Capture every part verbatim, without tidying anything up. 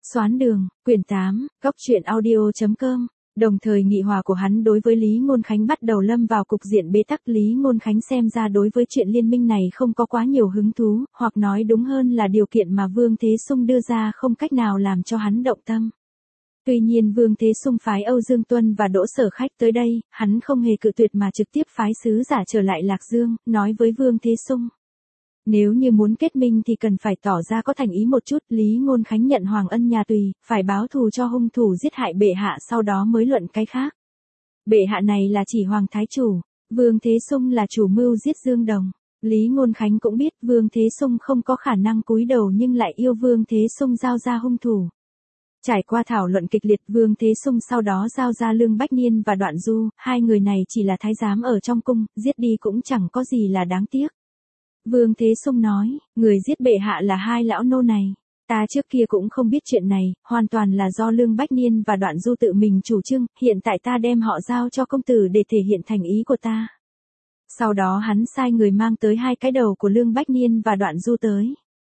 Xoán đường, quyển tám, góc truyện audio.com. Đồng thời nghị hòa của hắn đối với Lý Ngôn Khánh bắt đầu lâm vào cục diện bế tắc. Lý Ngôn Khánh xem ra đối với chuyện liên minh này không có quá nhiều hứng thú, hoặc nói đúng hơn là điều kiện mà Vương Thế Sung đưa ra không cách nào làm cho hắn động tâm. Tuy nhiên Vương Thế Sung phái Âu Dương Tuân và Đỗ Sở Khách tới đây, hắn không hề cự tuyệt mà trực tiếp phái sứ giả trở lại Lạc Dương, nói với Vương Thế Sung. Nếu như muốn kết minh thì cần phải tỏ ra có thành ý một chút. Lý Ngôn Khánh nhận Hoàng Ân nhà tùy, phải báo thù cho hung thủ giết hại bệ hạ, sau đó mới luận cái khác. Bệ hạ này là chỉ Hoàng Thái Chủ, Vương Thế Sung là chủ mưu giết Dương Đồng. Lý Ngôn Khánh cũng biết Vương Thế Sung không có khả năng cúi đầu nhưng lại yêu Vương Thế Sung giao ra hung thủ. Trải qua thảo luận kịch liệt, Vương Thế Sung sau đó giao ra Lương Bách Niên và Đoạn Du, hai người này chỉ là thái giám ở trong cung, giết đi cũng chẳng có gì là đáng tiếc. Vương Thế Sung nói, người giết bệ hạ là hai lão nô này. Ta trước kia cũng không biết chuyện này, hoàn toàn là do Lương Bách Niên và Đoạn Du tự mình chủ trương, hiện tại ta đem họ giao cho công tử để thể hiện thành ý của ta. Sau đó hắn sai người mang tới hai cái đầu của Lương Bách Niên và Đoạn Du tới.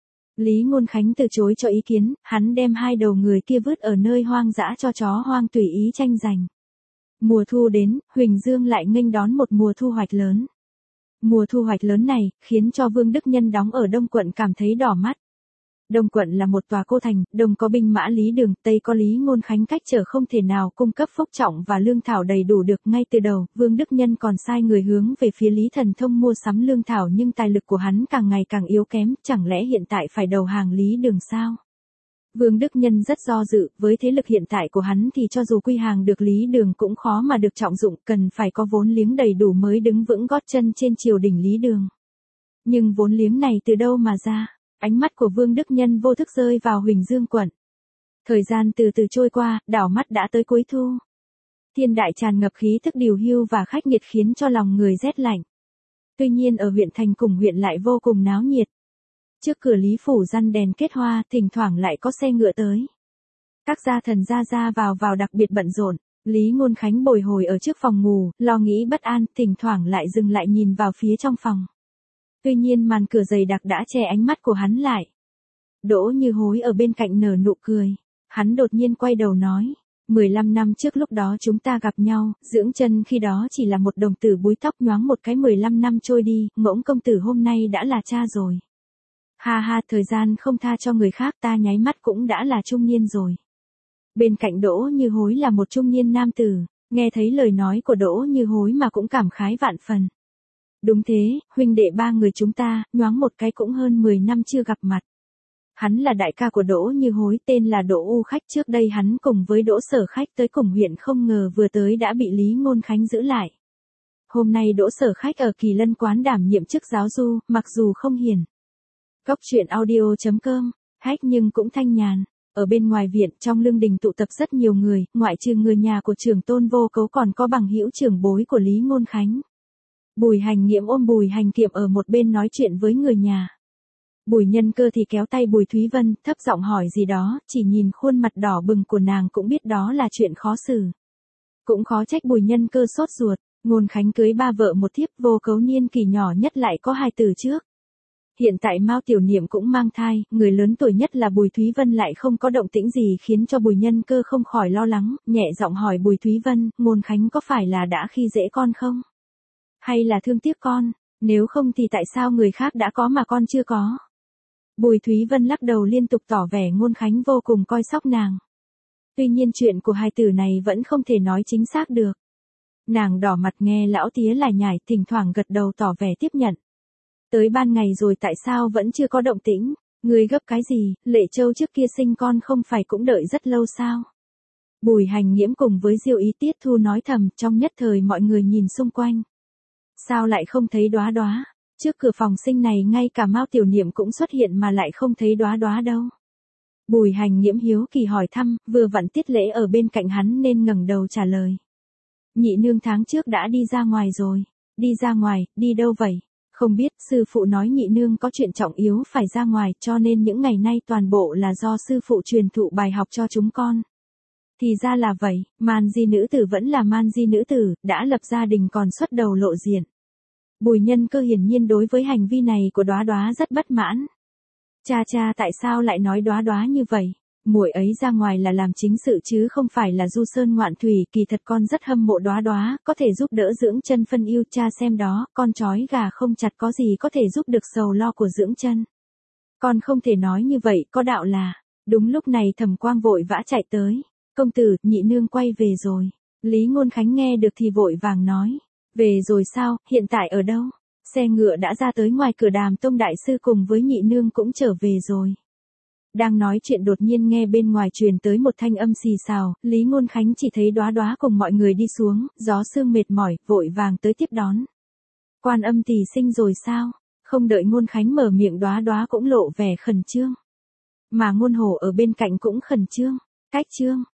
Lý Ngôn Khánh từ chối cho ý kiến, hắn đem hai đầu người kia vứt ở nơi hoang dã cho chó hoang tùy ý tranh giành. Mùa thu đến, Huỳnh Dương lại nghênh đón một mùa thu hoạch lớn. Mùa thu hoạch lớn này, khiến cho Vương Đức Nhân đóng ở Đông Quận cảm thấy đỏ mắt. Đông Quận là một tòa cô thành, Đông có binh mã Lý Đường, Tây có Lý Ngôn Khánh, cách trở không thể nào cung cấp phúc trọng và lương thảo đầy đủ được. Ngay từ đầu, Vương Đức Nhân còn sai người hướng về phía Lý Thần Thông mua sắm lương thảo nhưng tài lực của hắn càng ngày càng yếu kém, chẳng lẽ hiện tại phải đầu hàng Lý Đường sao? Vương Đức Nhân rất do dự, với thế lực hiện tại của hắn thì cho dù quy hàng được Lý Đường cũng khó mà được trọng dụng, cần phải có vốn liếng đầy đủ mới đứng vững gót chân trên triều đình Lý Đường. Nhưng vốn liếng này từ đâu mà ra? Ánh mắt của Vương Đức Nhân vô thức rơi vào Huỳnh Dương quận. Thời gian từ từ trôi qua, đảo mắt đã tới cuối thu. Thiên đại tràn ngập khí thức điều hưu và khách nhiệt khiến cho lòng người rét lạnh. Tuy nhiên ở huyện thành cùng huyện lại vô cùng náo nhiệt. Trước cửa Lý phủ răn đèn kết hoa, thỉnh thoảng lại có xe ngựa tới. Các gia thần ra ra vào vào đặc biệt bận rộn. Lý Ngôn Khánh bồi hồi ở trước phòng ngủ, lo nghĩ bất an, thỉnh thoảng lại dừng lại nhìn vào phía trong phòng. Tuy nhiên màn cửa dày đặc đã che ánh mắt của hắn lại. Đỗ Như Hối ở bên cạnh nở nụ cười. Hắn đột nhiên quay đầu nói. mười lăm năm trước lúc đó chúng ta gặp nhau, dưỡng chân khi đó chỉ là một đồng tử búi tóc, nhoáng một cái mười lăm năm trôi đi, Ngỗng công tử hôm nay đã là cha rồi. Ha ha, thời gian không tha cho người khác, ta nháy mắt cũng đã là trung niên rồi. Bên cạnh Đỗ Như Hối là một trung niên nam tử, nghe thấy lời nói của Đỗ Như Hối mà cũng cảm khái vạn phần. Đúng thế, huynh đệ ba người chúng ta, nhoáng một cái cũng hơn mười năm chưa gặp mặt. Hắn là đại ca của Đỗ Như Hối, tên là Đỗ U Khách, trước đây hắn cùng với Đỗ Sở Khách tới cùng huyện, không ngờ vừa tới đã bị Lý Ngôn Khánh giữ lại. Hôm nay Đỗ Sở Khách ở Kỳ Lân quán đảm nhiệm chức giáo du, mặc dù không hiền. Góc truyện audio.com, hách nhưng cũng thanh nhàn. Ở bên ngoài viện, trong lương đình tụ tập rất nhiều người, ngoại trừ người nhà của trưởng tôn Vô Cấu còn có bằng hữu trưởng bối của Lý Ngôn Khánh. Bùi Hành Nghiễm ôm Bùi Hành Kiệm ở một bên nói chuyện với người nhà. Bùi Nhân Cơ thì kéo tay Bùi Thúy Vân, thấp giọng hỏi gì đó, chỉ nhìn khuôn mặt đỏ bừng của nàng cũng biết đó là chuyện khó xử. Cũng khó trách Bùi Nhân Cơ sốt ruột, Ngôn Khánh cưới ba vợ một thiếp, Vô Cấu niên kỷ nhỏ nhất lại có hai tử trước. Hiện tại Mao Tiểu Niệm cũng mang thai, người lớn tuổi nhất là Bùi Thúy Vân lại không có động tĩnh gì khiến cho Bùi Nhân Cơ không khỏi lo lắng, nhẹ giọng hỏi Bùi Thúy Vân, Ngôn Khánh có phải là đã khi dễ con không? Hay là thương tiếc con, nếu không thì tại sao người khác đã có mà con chưa có? Bùi Thúy Vân lắc đầu liên tục tỏ vẻ Ngôn Khánh vô cùng coi sóc nàng. Tuy nhiên chuyện của hai tử này vẫn không thể nói chính xác được. Nàng đỏ mặt nghe lão tía lải nhải, thỉnh thoảng gật đầu tỏ vẻ tiếp nhận. Tới ban ngày rồi tại sao vẫn chưa có động tĩnh? Người gấp cái gì? Lệ Châu trước kia sinh con không phải cũng đợi rất lâu sao? Bùi Hành Nghiễm cùng với Diêu Ý Tiết Thu nói thầm, trong nhất thời mọi người nhìn xung quanh. Sao lại không thấy Đóa Đóa? Trước cửa phòng sinh này ngay cả Mao Tiểu Niệm cũng xuất hiện mà lại không thấy Đóa Đóa đâu. Bùi Hành Nghiễm hiếu kỳ hỏi thăm, vừa vặn Tiết Lễ ở bên cạnh hắn nên ngẩng đầu trả lời. Nhị nương tháng trước đã đi ra ngoài rồi. Đi ra ngoài, đi đâu vậy? Không biết, sư phụ nói nhị nương có chuyện trọng yếu phải ra ngoài, cho nên những ngày nay toàn bộ là do sư phụ truyền thụ bài học cho chúng con. Thì ra là vậy, Man Di nữ tử vẫn là Man Di nữ tử, đã lập gia đình còn xuất đầu lộ diện. Bùi Nhân Cơ hiển nhiên đối với hành vi này của Đóa Đóa rất bất mãn. Cha cha tại sao lại nói Đóa Đóa như vậy? muội ấy ra ngoài là làm chính sự chứ không phải là du sơn ngoạn thủy, kỳ thật con rất hâm mộ Đóa Đóa, có thể giúp đỡ dưỡng chân phân yêu, cha xem đó, con trói gà không chặt có gì có thể giúp được sầu lo của dưỡng chân. Con không thể nói như vậy, có đạo là. Đúng lúc này Thẩm Quang vội vã chạy tới. Công tử, nhị nương quay về rồi. Lý Ngôn Khánh nghe được thì vội vàng nói. Về rồi sao, hiện tại ở đâu? Xe ngựa đã ra tới ngoài cửa, Đàm Tông đại sư cùng với nhị nương cũng trở về rồi. Đang nói chuyện đột nhiên nghe bên ngoài truyền tới một thanh âm xì xào, Lý Ngôn Khánh chỉ thấy Đóa Đóa cùng mọi người đi xuống, gió sương mệt mỏi, vội vàng tới tiếp đón. Quan Âm tỷ sinh rồi sao? Không đợi Ngôn Khánh mở miệng, Đóa Đóa cũng lộ vẻ khẩn trương. Mà Ngôn Hổ ở bên cạnh cũng khẩn trương. Cách trương,